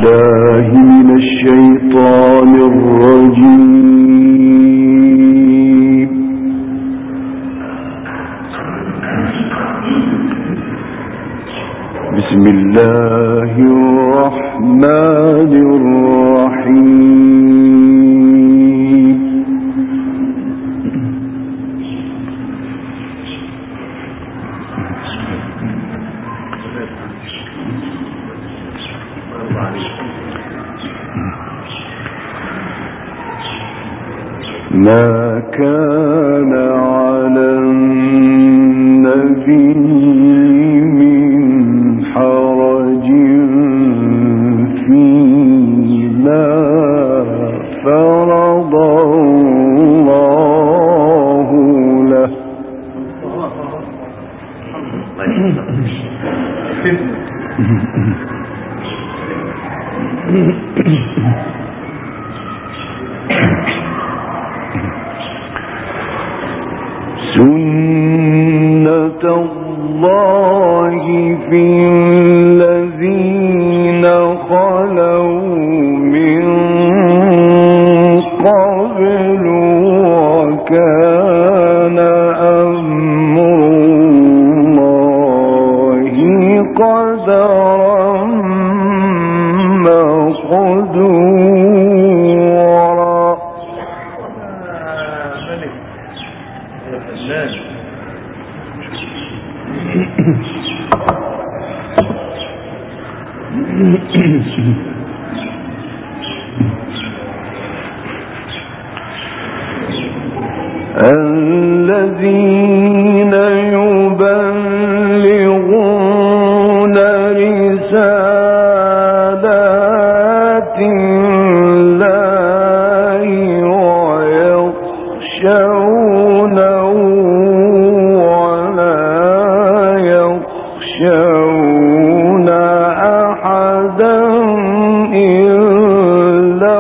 بالله من الشيطان الرجيم. بسم الله الرحمن الرحيم. ما كان على النبي من حرج فيما فرض الله له. سنة الله في الذين خلوا من قبل وكان أمر الله قدرا مقدورا. الذين يبلغون رسالات الله ويخشونه ولا يخشون أحدا إلا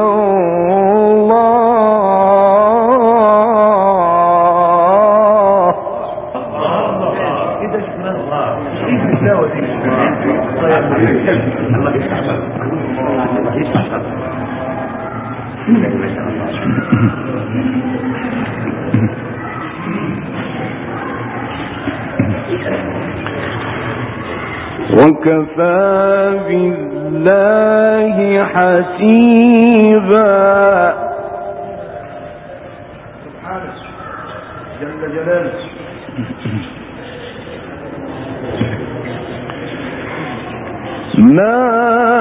وكفى بالله حسيبا. سبحانه جل جلاله. ما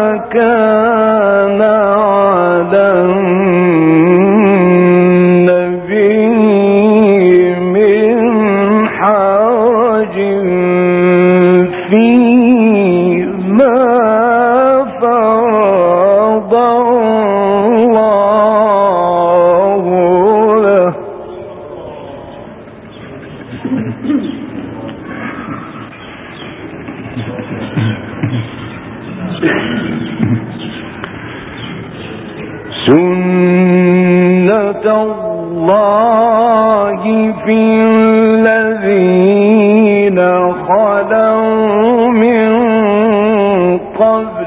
كان على النبي من حرج فيما فرض الله له. سنة الله في الذين خلوا من قبل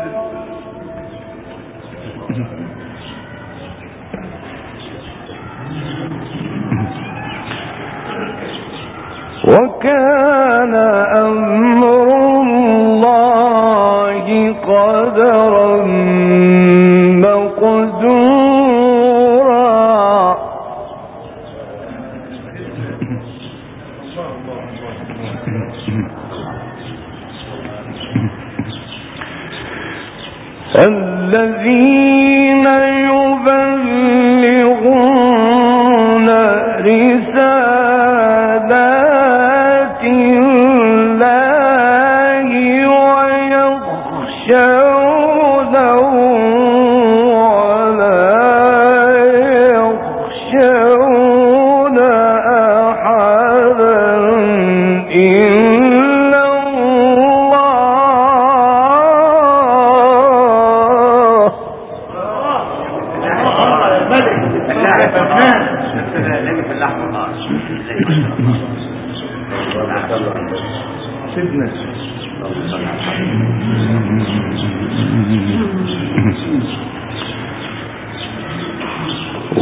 وكان أمر الله قدرا مقدورا. الذين يبلغون رسالات الله ويخشونه ولا يخشون أحدا إلا سيدنا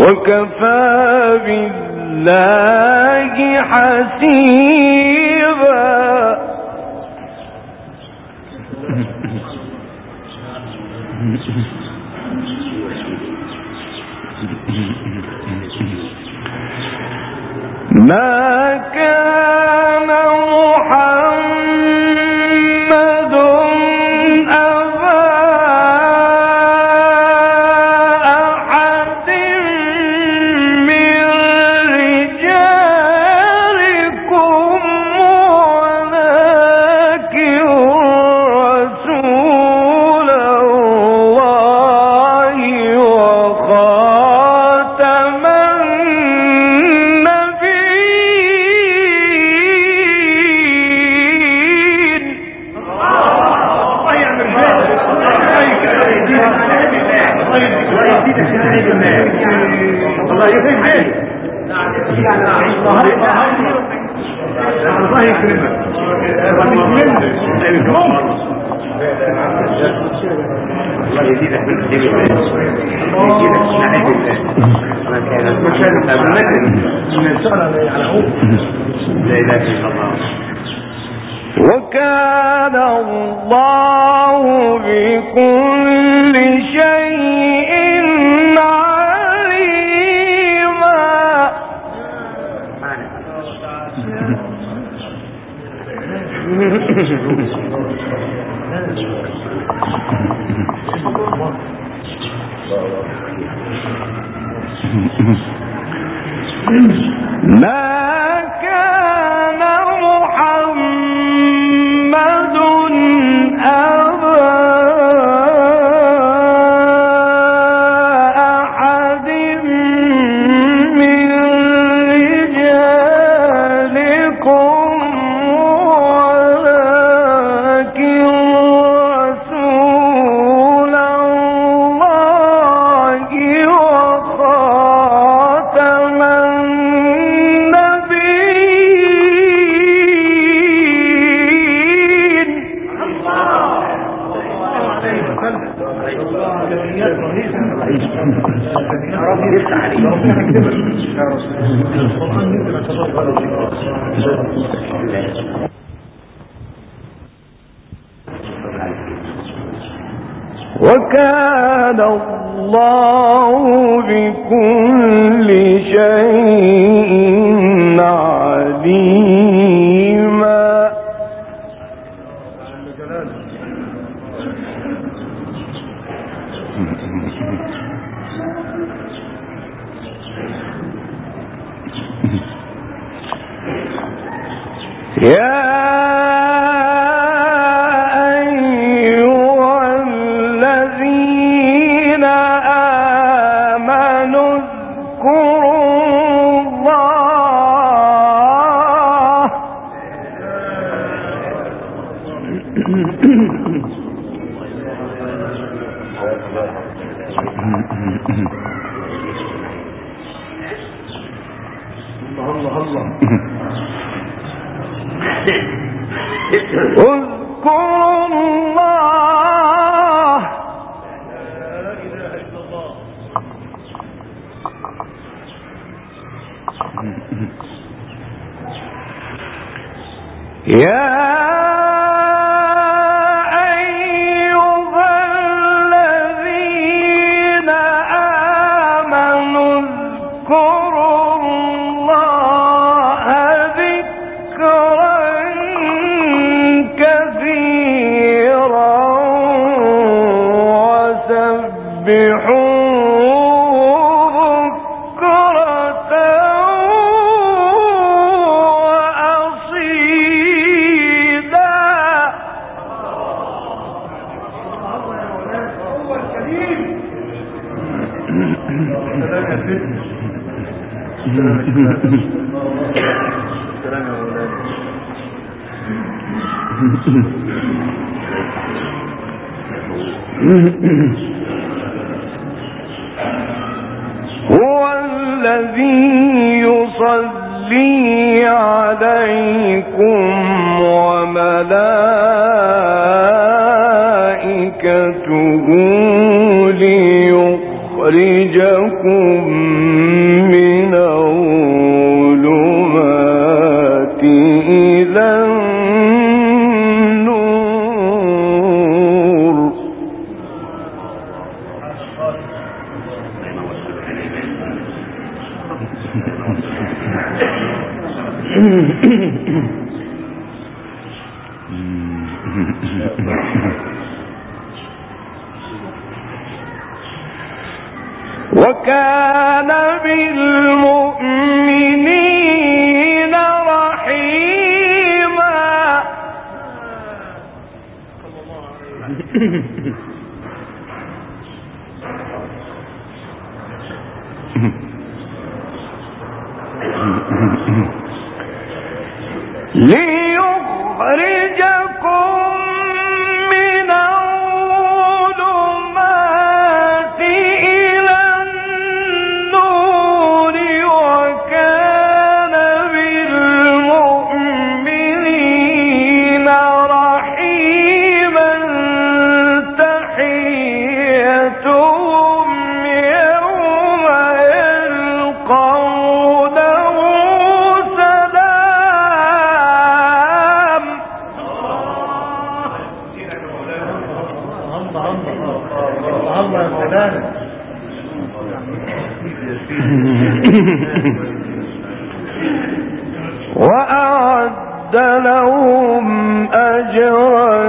وكفى بالله حسيبا. ما كان محمد أبا أحد من رجالكم ولكن رسول الله وخاتم الله يكرمك. الله يزيدك من خير الله، يزيدك من نعمة الله. وكان الله بكل شيء عليما. ما كان محمد أبا أحد من رجالكم ولكن رسول الله وخاتم وكان الله بكل شيء عليما. يا أيها الذين آمنوا اذكروا الله اذكروا الله يا أيها الذين آمنوا اذكروا الله ذكرا كثيرا وسبحوه بكرة وأصيلا. هو الذي يصلي عليكم وملائكته ليخرجكم وكان بالمؤمنين رحيما. ليخرجكم من الظلمات إلى النور وكان بالمؤمنين رحيما. تحيتهم يوم يلقونه سلام. الله سلام. وأعد لهم أجرا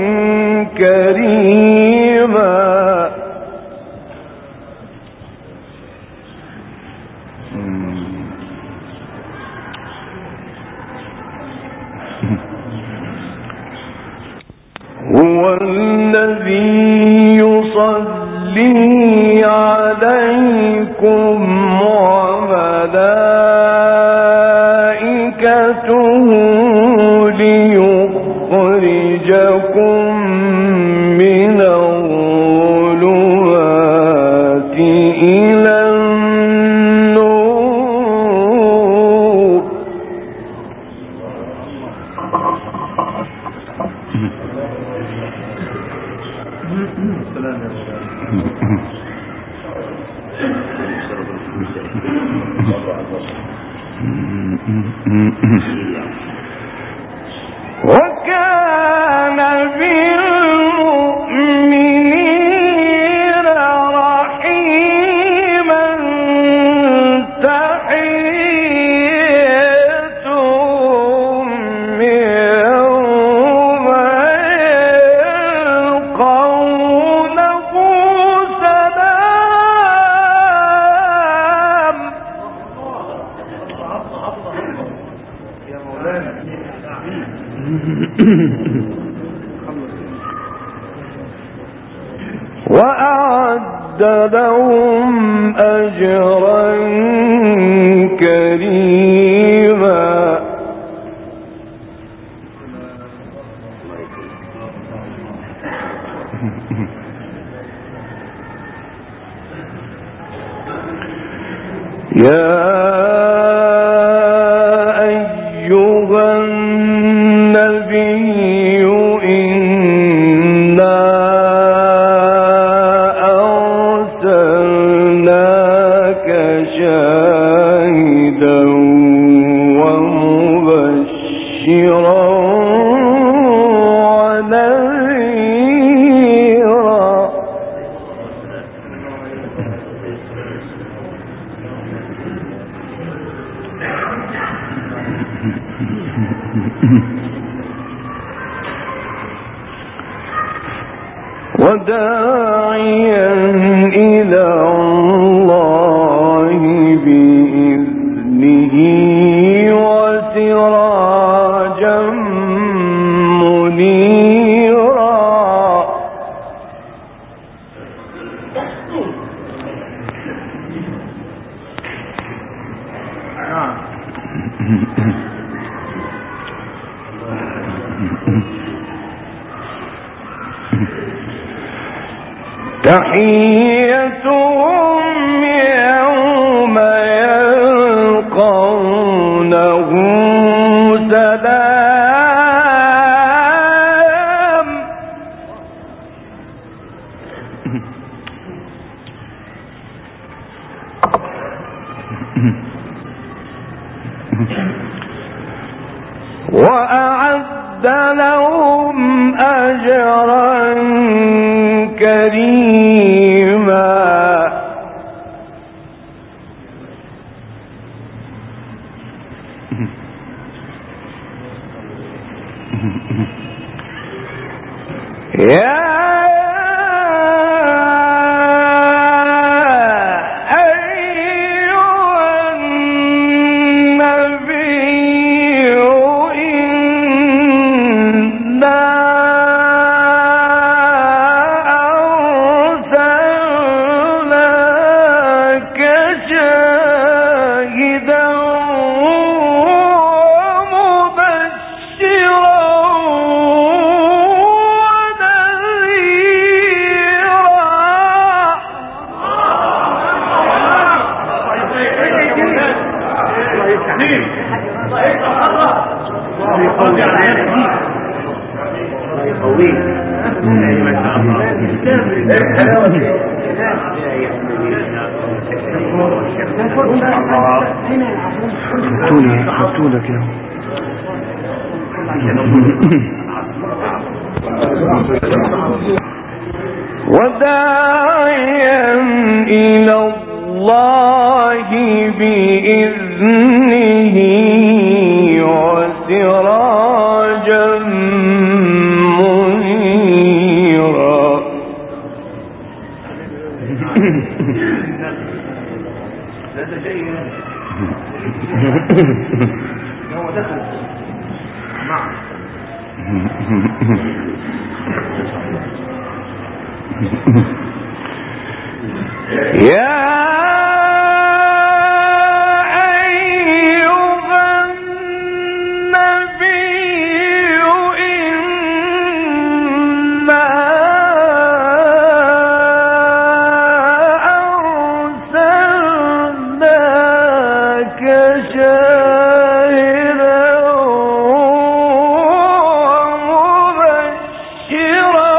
كريما. هو الذي يصلي عليكم وملائكته ليخرجكم من الظلمات إلى النور. وكان بالمؤمنين رحيما. تحيتهم يوم يلقونه سلام. يا مولانا. وأعد لهم أجرا كريما. يا أيها النبي إنا أرسلناك شاهدا ومبشرا ونذيرا. وداعيا إلى الله بإذنه وسراجا منيرا. تحيتهم يوم يلقونه سلام. وأعد لهم أجرا كريما. خدتولك يا وداعيا إلى الله بإذنه وسراجا منيرا. هو دخل نعم يا أيها النبي إنا أرسلناك شاهدا ومبشرا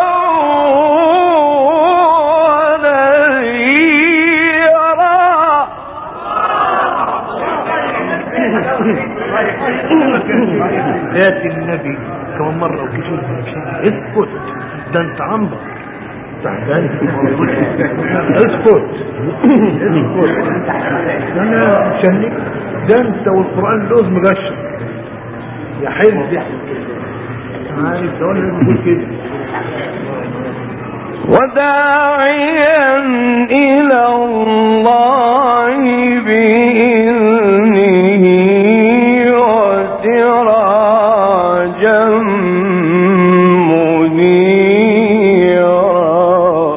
ياتي النبي كمان مرة وكشوف اسكت ده انت عنبر تعبان اسكت انا مشنك ده انت والقرآن لوز مغشر يا حلو عارف ده ولا بيقول كده وداعيا إلى الله بإذنه وسراجا منيرا.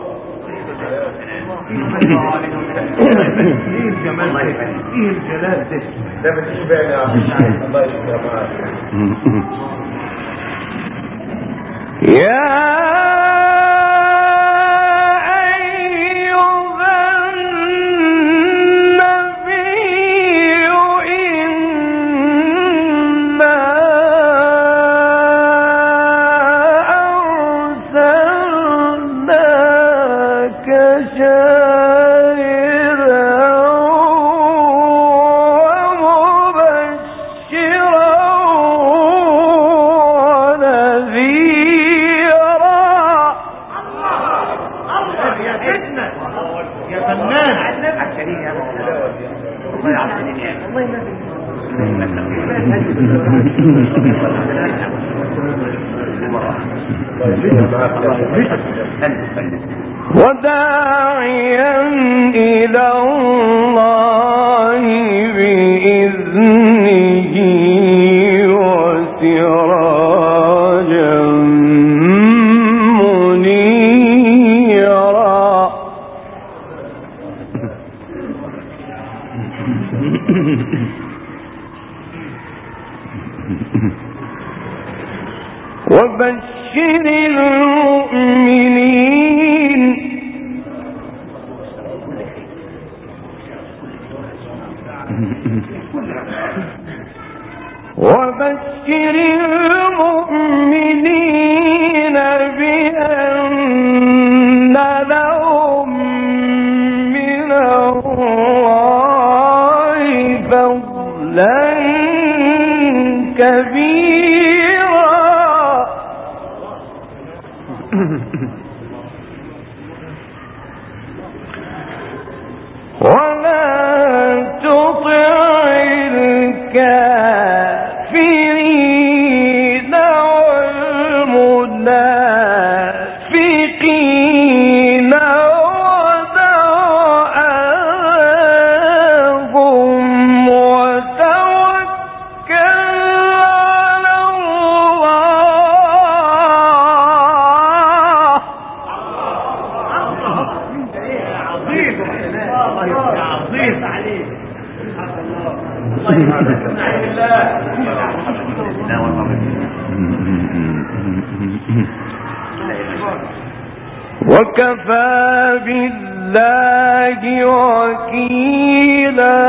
ايه الجمال ايه الجلال ده بتشبعني يا عم الله يشفيك يا وداعيا إلى الله بإذنه وسراجا منيرا. وبشر المؤمنين وبشر المؤمنين بأن لهم من الله فضلا كبيرا. ولا تطع الكافرين والمنافقين ودع عنهم وتوكل على وكفى بالله وكيلا.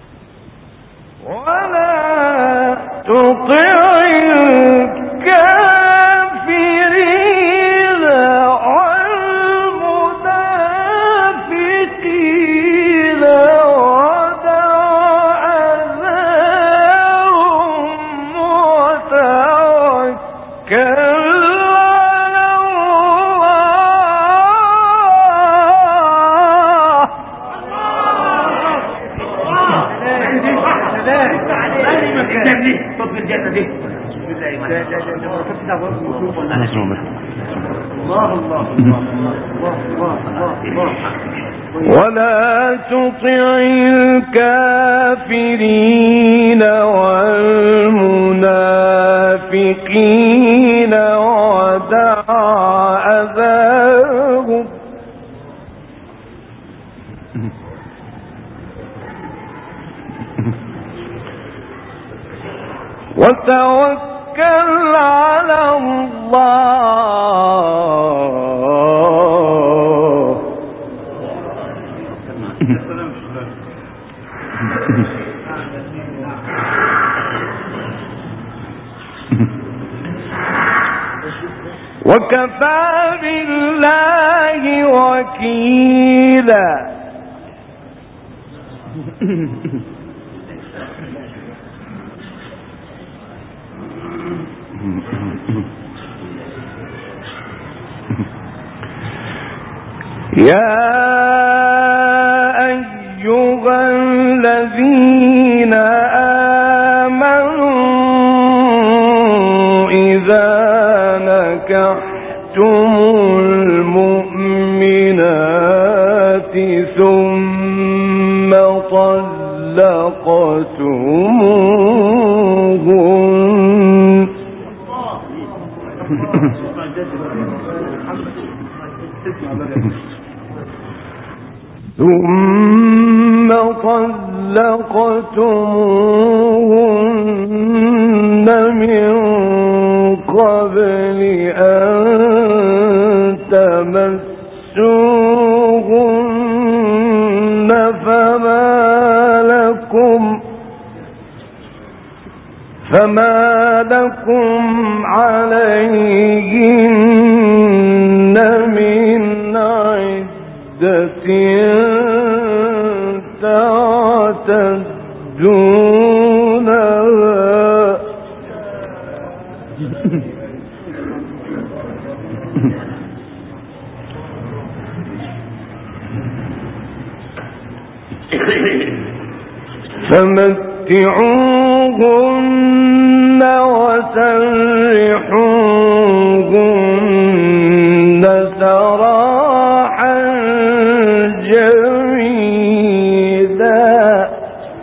ولا تطع الكافرين ولا تطع الكافرين والمنافقين ودع أذاهم وتوكل على الله وكفى بالله وكيلا. يا أيها الذين آمنوا إذا نكحتم المؤمنات ثم طلقتموهن من قبل أن تمسوهن فما لكم عليهن من عدة تعتدونها فمتعوهن وسرحوهن سراحا جميلا.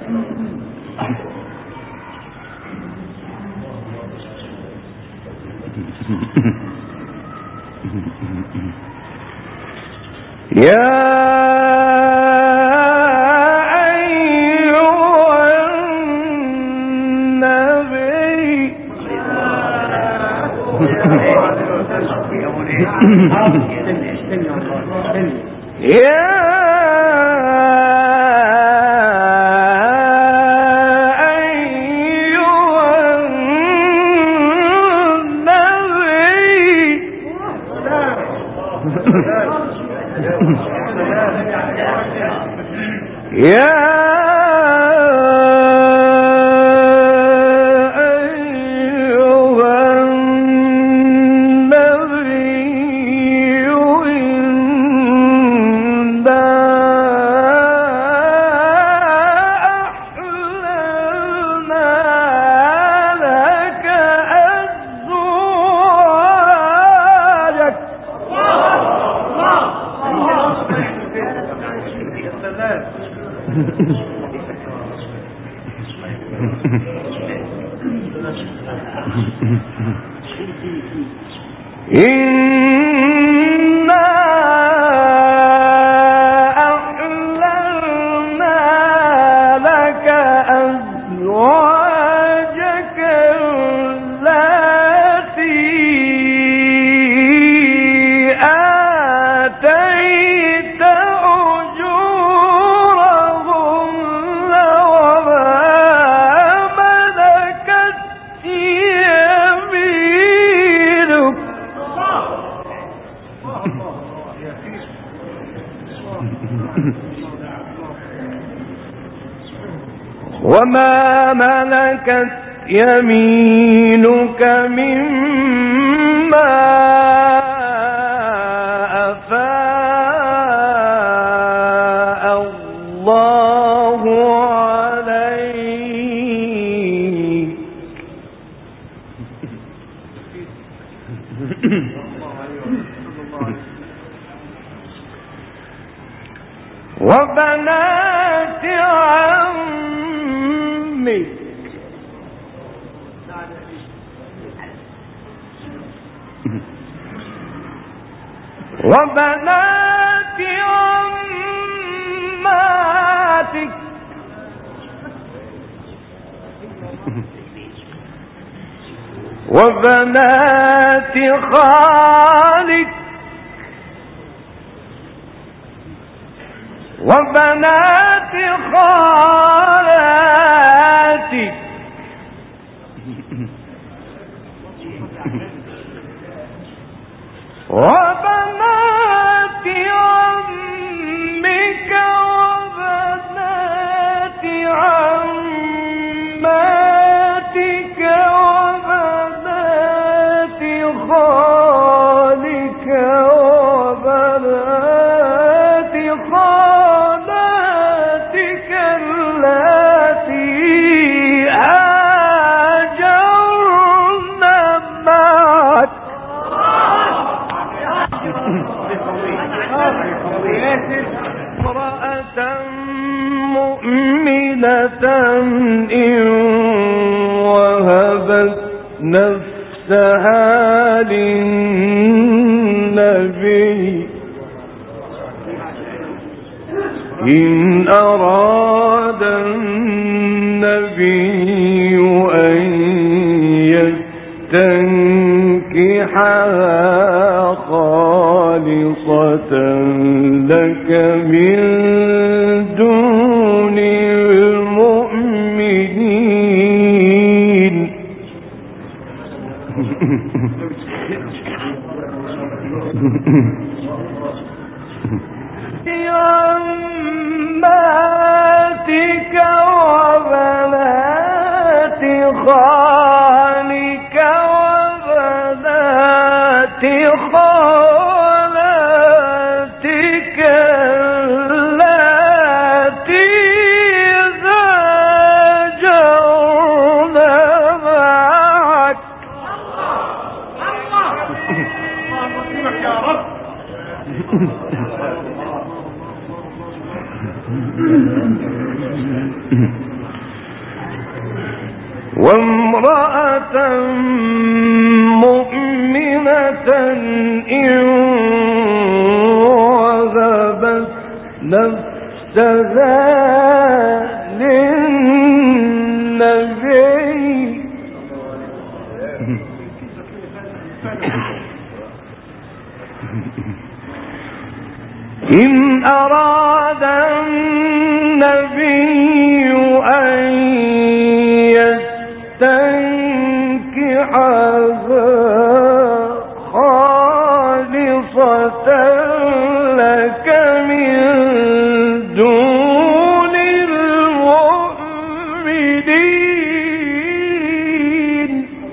يا وما ملكت يمينك مما وبنات عمك وبنات عماتك وبنات خالك وبنات خالاتك وبنات عمك وبنات عماتك وبنات خالك وبنات خالاتك اللاتي هاجرن معك امرأة مؤمنة إن وهبت نفسها للنبي إن أراد النبي أن يستنكحها خالصة لك من دون المؤمنين عماتك وبنات خالك وبنات خالاتك اللاتي هاجرن معك وامرأة مؤمنة إن وهبت نفسها للنبي إن أراد النبي أن يستنكحها خالصة لك من دون المؤمنين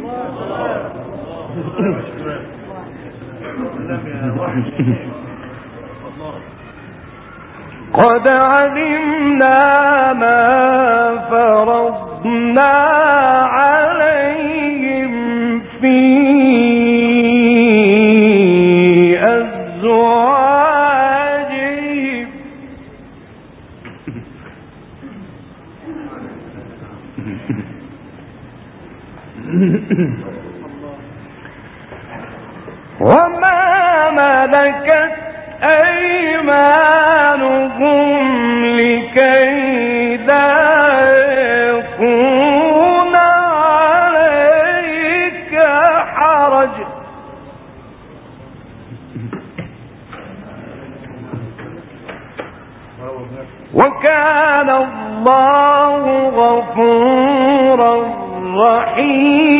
قد علمنا ما فرضنا عليهم في أزواجهم وما ملكت أيمانهم لكي لا يكون عليك حرج وكان الله غفورا رحيما